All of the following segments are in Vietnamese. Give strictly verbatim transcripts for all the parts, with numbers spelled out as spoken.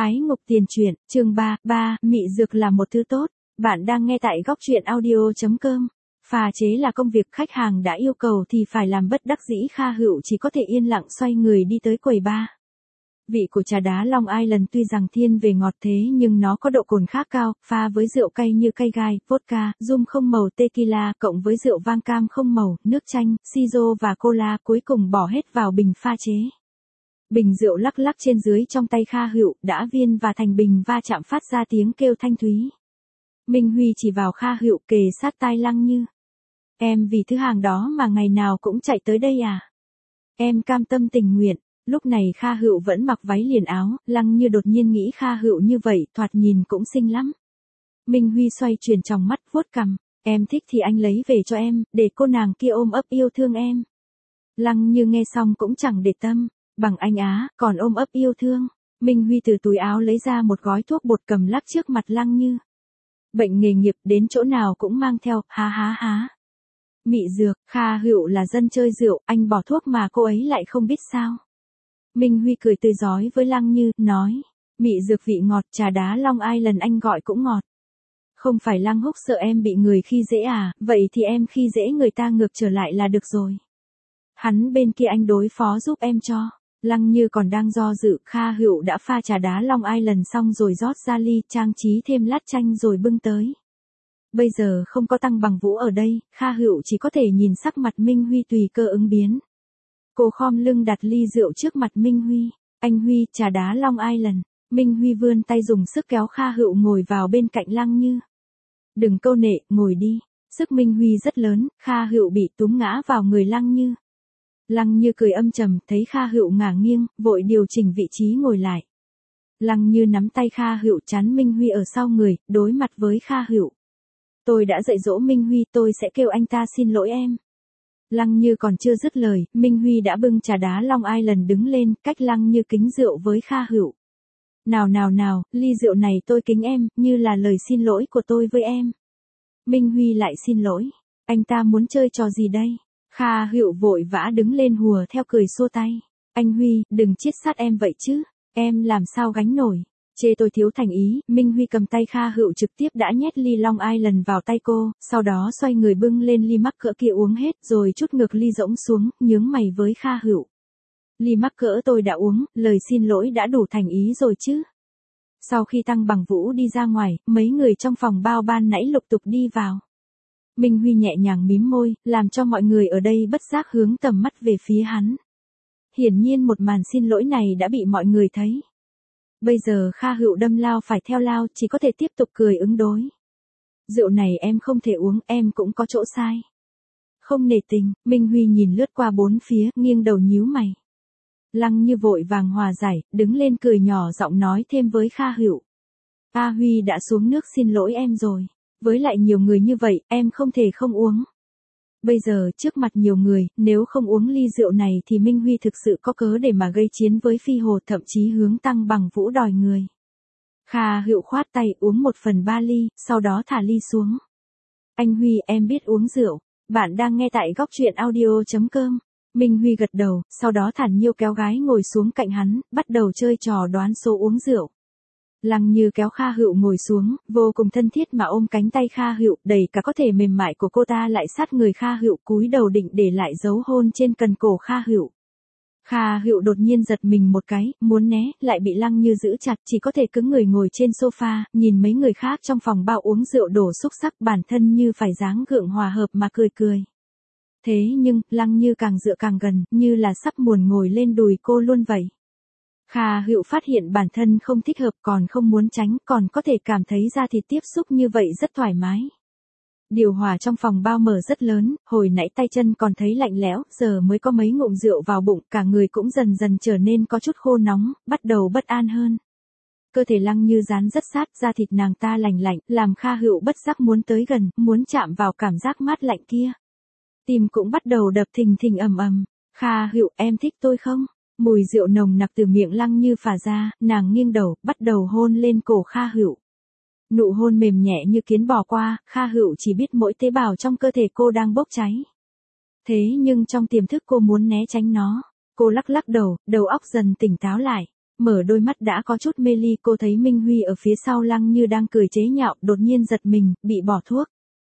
Ái Ngục Tiền Truyện, chương ba, ba, mị dược là một thứ tốt. Bạn đang nghe tại góc truyện audio chấm com. Pha chế là công việc khách hàng đã yêu cầu thì phải làm, bất đắc dĩ Kha Hựu chỉ có thể yên lặng xoay người đi tới quầy bar. Vị của trà đá Long Island tuy rằng thiên về ngọt thế nhưng nó có độ cồn khá cao, pha với rượu cay như cay gai, vodka, rum không màu, tequila, cộng với rượu vang cam không màu, nước chanh, siro và cola, cuối cùng bỏ hết vào bình pha chế. Bình rượu lắc lắc trên dưới trong tay Kha Hựu, đã viên và thành bình va chạm phát ra tiếng kêu thanh thúy. Minh Huy chỉ vào Kha Hựu kề sát tai Lăng Như. Em vì thứ hàng đó mà ngày nào cũng chạy tới đây à? Em cam tâm tình nguyện. Lúc này Kha Hựu vẫn mặc váy liền áo, Lăng Như đột nhiên nghĩ Kha Hựu như vậy thoạt nhìn cũng xinh lắm. Minh Huy xoay chuyển tròng mắt vuốt cằm, em thích thì anh lấy về cho em, để cô nàng kia ôm ấp yêu thương em. Lăng Như nghe xong cũng chẳng để tâm, bằng anh á, còn ôm ấp yêu thương. Minh Huy từ túi áo lấy ra một gói thuốc bột cầm lắc trước mặt Lăng Như. Bệnh nghề nghiệp đến chỗ nào cũng mang theo, há há há. Mị dược, Kha Hựu là dân chơi rượu, anh bỏ thuốc mà cô ấy lại không biết sao. Minh Huy cười tươi rói với Lăng Như, nói, mị dược vị ngọt, trà đá Long Island anh gọi cũng ngọt. Không phải Lăng Húc sợ em bị người khi dễ à, vậy thì em khi dễ người ta ngược trở lại là được rồi. Hắn bên kia anh đối phó giúp em cho. Lăng Như còn đang do dự, Kha Hựu đã pha trà đá Long Island xong rồi rót ra ly, trang trí thêm lát chanh rồi bưng tới. Bây giờ không có Tăng Bằng Vũ ở đây, Kha Hựu chỉ có thể nhìn sắc mặt Minh Huy tùy cơ ứng biến. Cô khom lưng đặt ly rượu trước mặt Minh Huy. Anh Huy, trà đá Long Island. Minh Huy vươn tay dùng sức kéo Kha Hựu ngồi vào bên cạnh Lăng Như. Đừng câu nệ, ngồi đi. Sức Minh Huy rất lớn, Kha Hựu bị túm ngã vào người Lăng Như. Lăng Như cười âm trầm, thấy Kha Hựu ngả nghiêng, vội điều chỉnh vị trí ngồi lại. Lăng Như nắm tay Kha Hựu chắn Minh Huy ở sau người, đối mặt với Kha Hựu. Tôi đã dạy dỗ Minh Huy, tôi sẽ kêu anh ta xin lỗi em. Lăng Như còn chưa dứt lời, Minh Huy đã bưng trà đá Long Island đứng lên, cách Lăng Như kính rượu với Kha Hựu. Nào nào nào, ly rượu này tôi kính em, như là lời xin lỗi của tôi với em. Minh Huy lại xin lỗi. Anh ta muốn chơi trò gì đây? Kha Hựu vội vã đứng lên hùa theo cười xua tay. Anh Huy, đừng chiết sát em vậy chứ, em làm sao gánh nổi. Chê tôi thiếu thành ý. Minh Huy cầm tay Kha Hựu trực tiếp đã nhét ly Long Island vào tay cô, sau đó xoay người bưng lên ly mắc cỡ kia uống hết rồi trút ngược ly rỗng xuống, nhướng mày với Kha Hựu. Ly mắc cỡ tôi đã uống, lời xin lỗi đã đủ thành ý rồi chứ. Sau khi Tăng Bằng Vũ đi ra ngoài, mấy người trong phòng bao ban nãy lục tục đi vào. Minh Huy nhẹ nhàng mím môi, làm cho mọi người ở đây bất giác hướng tầm mắt về phía hắn. Hiển nhiên một màn xin lỗi này đã bị mọi người thấy. Bây giờ Kha Hựu đâm lao phải theo lao, chỉ có thể tiếp tục cười ứng đối. Rượu này em không thể uống, em cũng có chỗ sai. Không nể tình. Minh Huy nhìn lướt qua bốn phía, nghiêng đầu nhíu mày. Lăng Như vội vàng hòa giải, đứng lên cười nhỏ giọng nói thêm với Kha Hựu. A Huy đã xuống nước xin lỗi em rồi. Với lại nhiều người như vậy, em không thể không uống. Bây giờ trước mặt nhiều người, nếu không uống ly rượu này thì Minh Huy thực sự có cớ để mà gây chiến với Phi Hồ, thậm chí hướng Tăng Bằng Vũ đòi người. Kha Hựu khoát tay uống một phần ba ly, sau đó thả ly xuống. Anh Huy, em biết uống rượu. Bạn đang nghe tại góc truyện audio chấm com. Minh Huy gật đầu, sau đó thản nhiêu kéo gái ngồi xuống cạnh hắn, bắt đầu chơi trò đoán số uống rượu. Lăng Như kéo Kha Hựu ngồi xuống, vô cùng thân thiết mà ôm cánh tay Kha Hựu, đẩy cả có thể mềm mại của cô ta lại sát người Kha Hựu, cúi đầu định để lại dấu hôn trên cần cổ Kha Hựu. Kha Hựu đột nhiên giật mình một cái, muốn né, lại bị Lăng Như giữ chặt, chỉ có thể cứng người ngồi trên sofa, nhìn mấy người khác trong phòng bao uống rượu đổ xúc sắc, bản thân như phải dáng gượng hòa hợp mà cười cười. Thế nhưng, Lăng Như càng dựa càng gần, như là sắp muốn ngồi lên đùi cô luôn vậy. Kha Hựu phát hiện bản thân không thích hợp, còn không muốn tránh, còn có thể cảm thấy da thịt tiếp xúc như vậy rất thoải mái. Điều hòa trong phòng bao mở rất lớn, hồi nãy tay chân còn thấy lạnh lẽo, giờ mới có mấy ngụm rượu vào bụng, cả người cũng dần dần trở nên có chút khô nóng, bắt đầu bất an hơn. Cơ thể Lăng Như dán rất sát, da thịt nàng ta lành lạnh, làm Kha Hựu bất giác muốn tới gần, muốn chạm vào cảm giác mát lạnh kia. Tim cũng bắt đầu đập thình thình ầm ầm. Kha Hựu, em thích tôi không? Mùi rượu nồng nặc từ miệng Lăng Như phả ra, nàng nghiêng đầu, bắt đầu hôn lên cổ Kha Hựu. Nụ hôn mềm nhẹ như kiến bò qua, Kha Hựu chỉ biết mỗi tế bào trong cơ thể cô đang bốc cháy. Thế nhưng trong tiềm thức cô muốn né tránh nó. Cô lắc lắc đầu, đầu óc dần tỉnh táo lại. Mở đôi mắt đã có chút mê ly, cô thấy Minh Huy ở phía sau Lăng Như đang cười chế nhạo, đột nhiên giật mình, bị bỏ thuốc.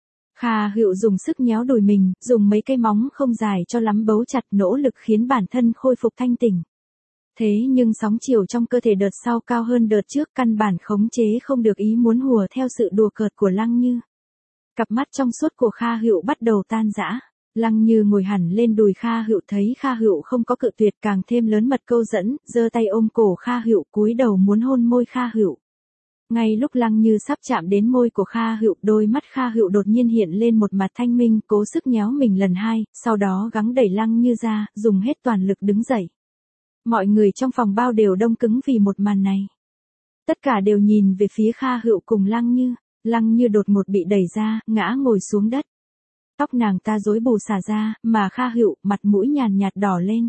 Kha Hựu dùng sức nhéo đùi mình, dùng mấy cây móng không dài cho lắm bấu chặt, nỗ lực khiến bản thân khôi phục thanh tỉnh. Thế nhưng sóng chiều trong cơ thể đợt sau cao hơn đợt trước, căn bản khống chế không được ý muốn hùa theo sự đùa cợt của Lăng Như. Cặp mắt trong suốt của Kha Hựu bắt đầu tan rã. Lăng Như ngồi hẳn lên đùi Kha Hựu, thấy Kha Hựu không có cự tuyệt, càng thêm lớn mật câu dẫn, giơ tay ôm cổ Kha Hựu, cúi đầu muốn hôn môi Kha Hựu. Ngay lúc Lăng Như sắp chạm đến môi của Kha Hựu, đôi mắt Kha Hựu đột nhiên hiện lên một mặt thanh minh, cố sức nhéo mình lần hai, sau đó gắng đẩy Lăng Như ra, dùng hết toàn lực đứng dậy. Mọi người trong phòng bao đều đông cứng vì một màn này. Tất cả đều nhìn về phía Kha Hựu cùng Lăng Như. Lăng Như đột ngột bị đẩy ra, ngã ngồi xuống đất. Tóc nàng ta rối bù xả ra, mà Kha Hựu mặt mũi nhàn nhạt đỏ lên.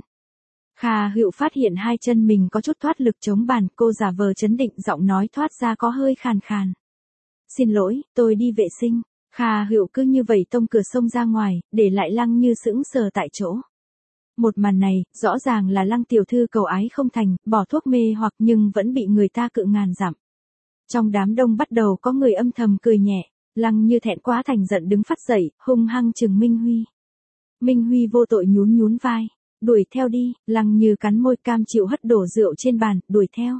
Kha Hựu phát hiện hai chân mình có chút thoát lực chống bàn, cô giả vờ trấn định, giọng nói thoát ra có hơi khàn khàn. Xin lỗi, tôi đi vệ sinh. Kha Hựu cứ như vậy tông cửa xông ra ngoài, để lại Lăng Như sững sờ tại chỗ. Một màn này, rõ ràng là Lăng tiểu thư cầu ái không thành, bỏ thuốc mê hoặc nhưng vẫn bị người ta cự ngàn dặm. Trong đám đông bắt đầu có người âm thầm cười nhẹ, Lăng Như thẹn quá thành giận đứng phắt dậy, hung hăng chừng Minh Huy. Minh Huy vô tội nhún nhún vai, đuổi theo đi. Lăng Như cắn môi cam chịu hất đổ rượu trên bàn, đuổi theo.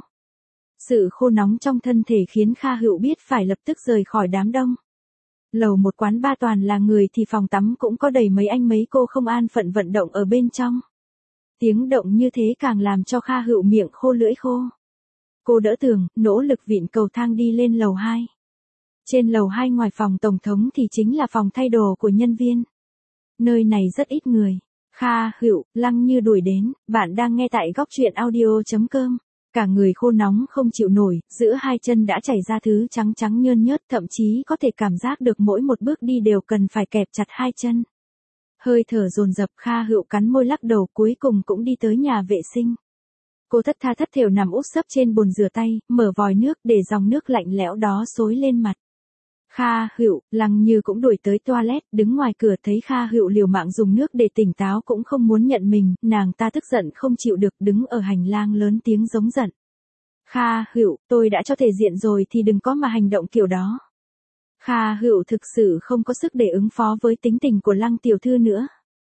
Sự khô nóng trong thân thể khiến Kha Hựu biết phải lập tức rời khỏi đám đông. Lầu một quán ba toàn là người thì phòng tắm cũng có đầy mấy anh mấy cô không an phận vận động ở bên trong. Tiếng động như thế càng làm cho Kha Hựu miệng khô lưỡi khô. Cô đỡ tường, nỗ lực vịn cầu thang đi lên lầu hai. Trên lầu hai ngoài phòng tổng thống thì chính là phòng thay đồ của nhân viên. Nơi này rất ít người. Kha Hựu, Lăng Như đuổi đến, bạn đang nghe tại góc truyện audio chấm com. Cả người khô nóng không chịu nổi, giữa hai chân đã chảy ra thứ trắng trắng nhơn nhớt, thậm chí có thể cảm giác được mỗi một bước đi đều cần phải kẹp chặt hai chân. Hơi thở dồn dập, Kha Hựu cắn môi lắc đầu, cuối cùng cũng đi tới nhà vệ sinh. Cô thất tha thất thểu nằm úp sấp trên bồn rửa tay, mở vòi nước để dòng nước lạnh lẽo đó xối lên mặt. Kha Hựu, Lăng Như cũng đuổi tới toilet, đứng ngoài cửa thấy Kha Hựu liều mạng dùng nước để tỉnh táo cũng không muốn nhận mình, nàng ta tức giận không chịu được, đứng ở hành lang lớn tiếng giống giận. Kha Hựu, tôi đã cho thể diện rồi thì đừng có mà hành động kiểu đó. Kha Hựu thực sự không có sức để ứng phó với tính tình của Lăng tiểu thư nữa.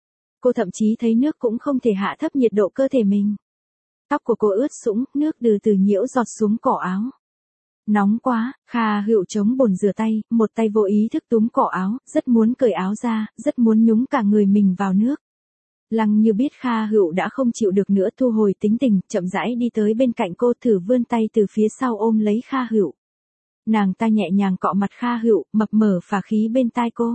Cô thậm chí thấy nước cũng không thể hạ thấp nhiệt độ cơ thể mình. Tóc của cô ướt sũng, nước từ từ nhiễu giọt xuống cổ áo. Nóng quá, Kha Hựu chống bồn rửa tay, một tay vô ý thức túm cổ áo, rất muốn cởi áo ra, rất muốn nhúng cả người mình vào nước. Lăng Như biết Kha Hựu đã không chịu được nữa, thu hồi tính tình, chậm rãi đi tới bên cạnh cô, thử vươn tay từ phía sau ôm lấy Kha Hựu. Nàng ta nhẹ nhàng cọ mặt Kha Hựu, mập mờ phả khí bên tai cô.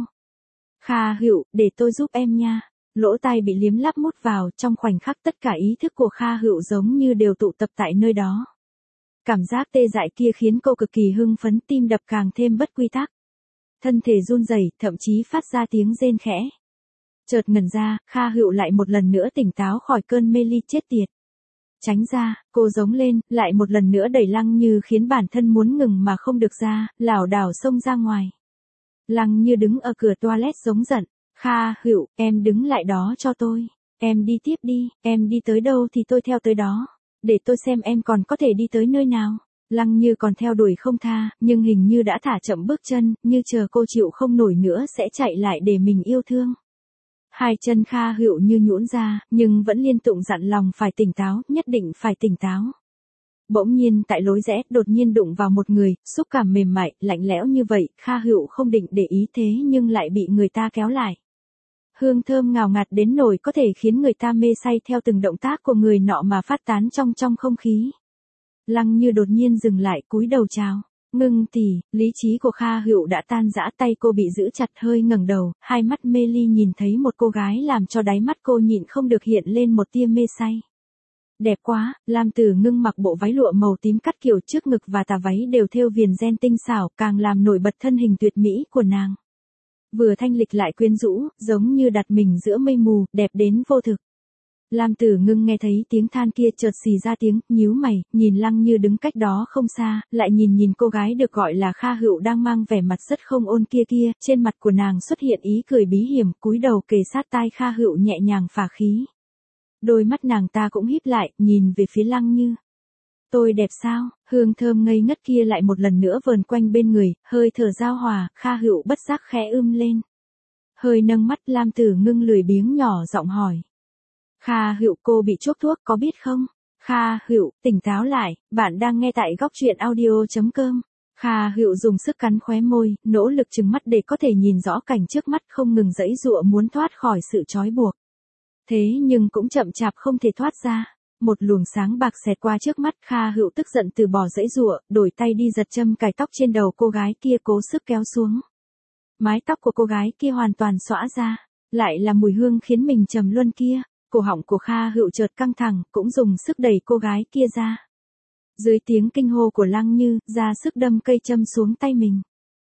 Kha Hựu, để tôi giúp em nha. Lỗ tai bị liếm láp mút vào, trong khoảnh khắc tất cả ý thức của Kha Hựu giống như đều tụ tập tại nơi đó. Cảm giác tê dại kia khiến cô cực kỳ hưng phấn, tim đập càng thêm bất quy tắc. Thân thể run rẩy, thậm chí phát ra tiếng rên khẽ. Chợt ngẩn ra, Kha Hựu lại một lần nữa tỉnh táo khỏi cơn mê ly chết tiệt. Tránh ra, cô giống lên, lại một lần nữa đẩy Lăng Như khiến bản thân muốn ngừng mà không được ra, lảo đảo xông ra ngoài. Lăng Như đứng ở cửa toilet giống giận. Kha Hựu, em đứng lại đó cho tôi. Em đi tiếp đi, em đi tới đâu thì tôi theo tới đó. Để tôi xem em còn có thể đi tới nơi nào. Lăng Như còn theo đuổi không tha, nhưng hình như đã thả chậm bước chân, như chờ cô chịu không nổi nữa sẽ chạy lại để mình yêu thương. Hai chân Kha Hựu như nhũn ra, nhưng vẫn liên tục dặn lòng phải tỉnh táo, nhất định phải tỉnh táo. Bỗng nhiên tại lối rẽ, đột nhiên đụng vào một người, xúc cảm mềm mại, lạnh lẽo như vậy, Kha Hựu không định để ý thế nhưng lại bị người ta kéo lại. Hương thơm ngào ngạt đến nỗi có thể khiến người ta mê say theo từng động tác của người nọ mà phát tán trong trong không khí. Lăng Như đột nhiên dừng lại, cúi đầu chào. Ngưng tỷ, lý trí của Kha Hựu đã tan rã, tay cô bị giữ chặt, hơi ngẩng đầu, hai mắt mê ly nhìn thấy một cô gái làm cho đáy mắt cô nhịn không được hiện lên một tia mê say. Đẹp quá, Lam Tử Ngưng mặc bộ váy lụa màu tím cắt kiểu, trước ngực và tà váy đều thêu viền ren tinh xảo, càng làm nổi bật thân hình tuyệt mỹ của nàng. Vừa thanh lịch lại quyến rũ, giống như đặt mình giữa mây mù, đẹp đến vô thực. Lam Tử Ngưng nghe thấy tiếng than kia chợt xì ra tiếng, nhíu mày, nhìn Lăng Như đứng cách đó không xa, lại nhìn nhìn cô gái được gọi là Kha Hựu đang mang vẻ mặt rất không ôn kia kia, trên mặt của nàng xuất hiện ý cười bí hiểm, cúi đầu kề sát tai Kha Hựu nhẹ nhàng phả khí. Đôi mắt nàng ta cũng híp lại, nhìn về phía Lăng Như. Tôi đẹp sao? Hương thơm ngây ngất kia lại một lần nữa vờn quanh bên người, hơi thở giao hòa, Kha Hữu bất giác khẽ ưm lên. Hơi nâng mắt, Lam Tử Ngưng lười biếng nhỏ giọng hỏi. Kha Hữu, cô bị chuốc thuốc có biết không? Kha Hữu, tỉnh táo lại, bạn đang nghe tại góc truyện audio chấm com. Kha Hữu dùng sức cắn khóe môi, nỗ lực trừng mắt để có thể nhìn rõ cảnh trước mắt, không ngừng giãy giụa muốn thoát khỏi sự trói buộc. Thế nhưng cũng chậm chạp không thể thoát ra. Một luồng sáng bạc xẹt qua trước mắt, Kha Hữu tức giận từ bỏ giãy giụa, đổi tay đi giật châm cài tóc trên đầu cô gái kia, cố sức kéo xuống. Mái tóc của cô gái kia hoàn toàn xõa ra, lại là mùi hương khiến mình trầm luân kia. Cổ họng của Kha Hữu chợt căng thẳng, cũng dùng sức đẩy cô gái kia ra. Dưới tiếng kinh hô của Lăng Như, ra sức đâm cây châm xuống tay mình.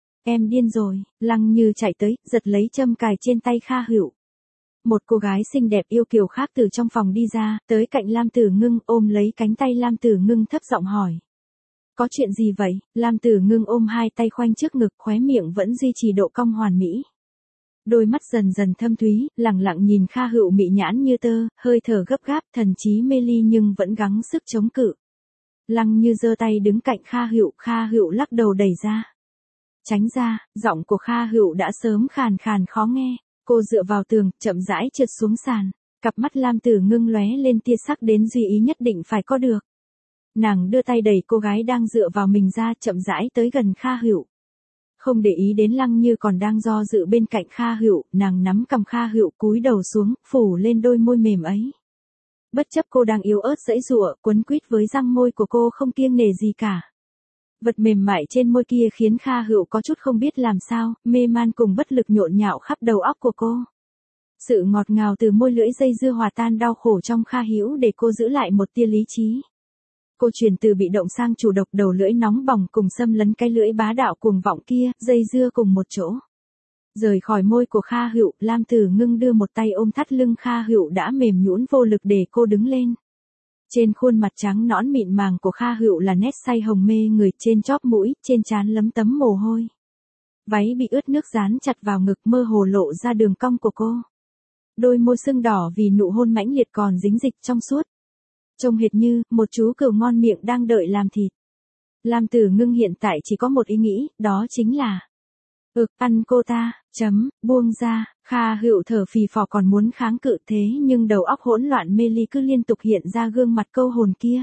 Em điên rồi, Lăng Như chạy tới, giật lấy châm cài trên tay Kha Hữu. Một cô gái xinh đẹp yêu kiều khác từ trong phòng đi ra, tới cạnh Lam Tử Ngưng, ôm lấy cánh tay Lam Tử Ngưng thấp giọng hỏi. Có chuyện gì vậy? Lam Tử Ngưng ôm hai tay khoanh trước ngực, khóe miệng vẫn duy trì độ cong hoàn mỹ. Đôi mắt dần dần thâm thúy, lẳng lặng nhìn Kha Hữu mị nhãn như tơ, hơi thở gấp gáp, thần trí mê ly nhưng vẫn gắng sức chống cự. Lăng Như giơ tay đứng cạnh Kha Hữu, Kha Hữu lắc đầu đẩy ra. Tránh ra, giọng của Kha Hữu đã sớm khàn khàn khó nghe. Cô dựa vào tường, chậm rãi trượt xuống sàn. Cặp mắt Lam Tử Ngưng lóe lên tia sắc đến duy ý nhất định phải có được. Nàng đưa tay đẩy cô gái đang dựa vào mình ra, chậm rãi tới gần Kha Hữu. Không để ý đến Lăng Như còn đang do dự bên cạnh Kha Hữu, nàng nắm cầm Kha Hữu cúi đầu xuống, phủ lên đôi môi mềm ấy. Bất chấp cô đang yếu ớt giãy giụa, quấn quýt với răng môi của cô không kiêng nể gì cả. Vật mềm mại trên môi kia khiến Kha Hữu có chút không biết làm sao, mê man cùng bất lực nhộn nhạo khắp đầu óc của cô. Sự ngọt ngào từ môi lưỡi dây dưa hòa tan đau khổ trong Kha Hữu để cô giữ lại một tia lý trí. Cô chuyển từ bị động sang chủ độc, đầu lưỡi nóng bỏng cùng xâm lấn cái lưỡi bá đạo cuồng vọng kia, dây dưa cùng một chỗ. Rời khỏi môi của Kha Hữu, Lam Tử Ngưng đưa một tay ôm thắt lưng Kha Hữu đã mềm nhũn vô lực để cô đứng lên. Trên khuôn mặt trắng nõn mịn màng của Kha Hữu là nét say hồng mê người, trên chóp mũi, trên trán lấm tấm mồ hôi. Váy bị ướt nước dán chặt vào ngực, mơ hồ lộ ra đường cong của cô. Đôi môi sưng đỏ vì nụ hôn mãnh liệt còn dính dịch trong suốt. Trông hệt như một chú cừu ngon miệng đang đợi làm thịt. Lam Tử Ngưng hiện tại chỉ có một ý nghĩ, đó chính là ực, ăn cô ta, chấm, buông ra. Kha Hữu thở phì phò còn muốn kháng cự, thế nhưng đầu óc hỗn loạn mê ly cứ liên tục hiện ra gương mặt câu hồn kia.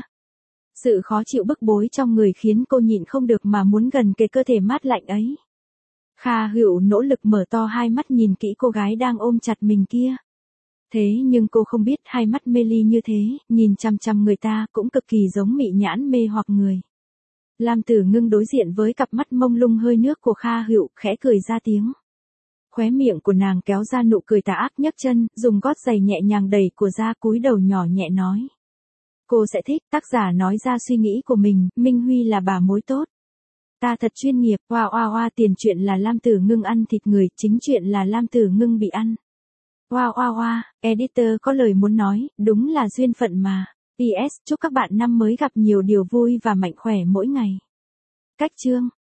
Sự khó chịu bức bối trong người khiến cô nhịn không được mà muốn gần kề cơ thể mát lạnh ấy. Kha Hữu nỗ lực mở to hai mắt nhìn kỹ cô gái đang ôm chặt mình kia. Thế nhưng cô không biết hai mắt mê ly như thế, nhìn chằm chằm người ta cũng cực kỳ giống mị nhãn mê hoặc người. Lam Tử Ngưng đối diện với cặp mắt mông lung hơi nước của Kha Hữu, khẽ cười ra tiếng. Khóe miệng của nàng kéo ra nụ cười tà ác, nhấc chân, dùng gót giày nhẹ nhàng đẩy của ra, cúi đầu nhỏ nhẹ nói. Cô sẽ thích. Tác giả nói ra suy nghĩ của mình, Minh Huy là bà mối tốt. Ta thật chuyên nghiệp, oa oa oa. Tiền truyện là Lam Tử Ngưng ăn thịt người, chính truyện là Lam Tử Ngưng bị ăn. Oa oa oa, editor có lời muốn nói, đúng là duyên phận mà. pê ét, chúc các bạn năm mới gặp nhiều điều vui và mạnh khỏe mỗi ngày. Cách chương